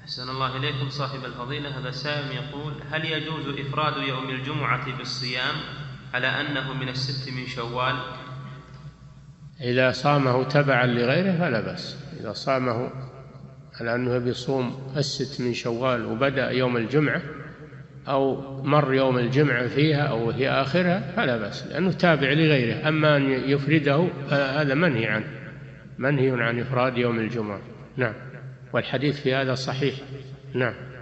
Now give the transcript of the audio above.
أحسن الله إليكم صاحب الفضيلة. هذا سائل يقول: هل يجوز إفراد يوم الجمعة بالصيام على أنه من الست من شوال؟ إذا صامه تبعا لغيره فلا بأس. إذا صامه على أنه بيصوم الست من شوال وبدأ يوم الجمعة أو مر يوم الجمعة فيها أو هي آخرها فلا بأس، لأنه تابع لغيره. أما أن يفرده هذا منهي عنه، منهي عن إفراد يوم الجمعة. نعم، والحديث في هذا صحيح. نعم.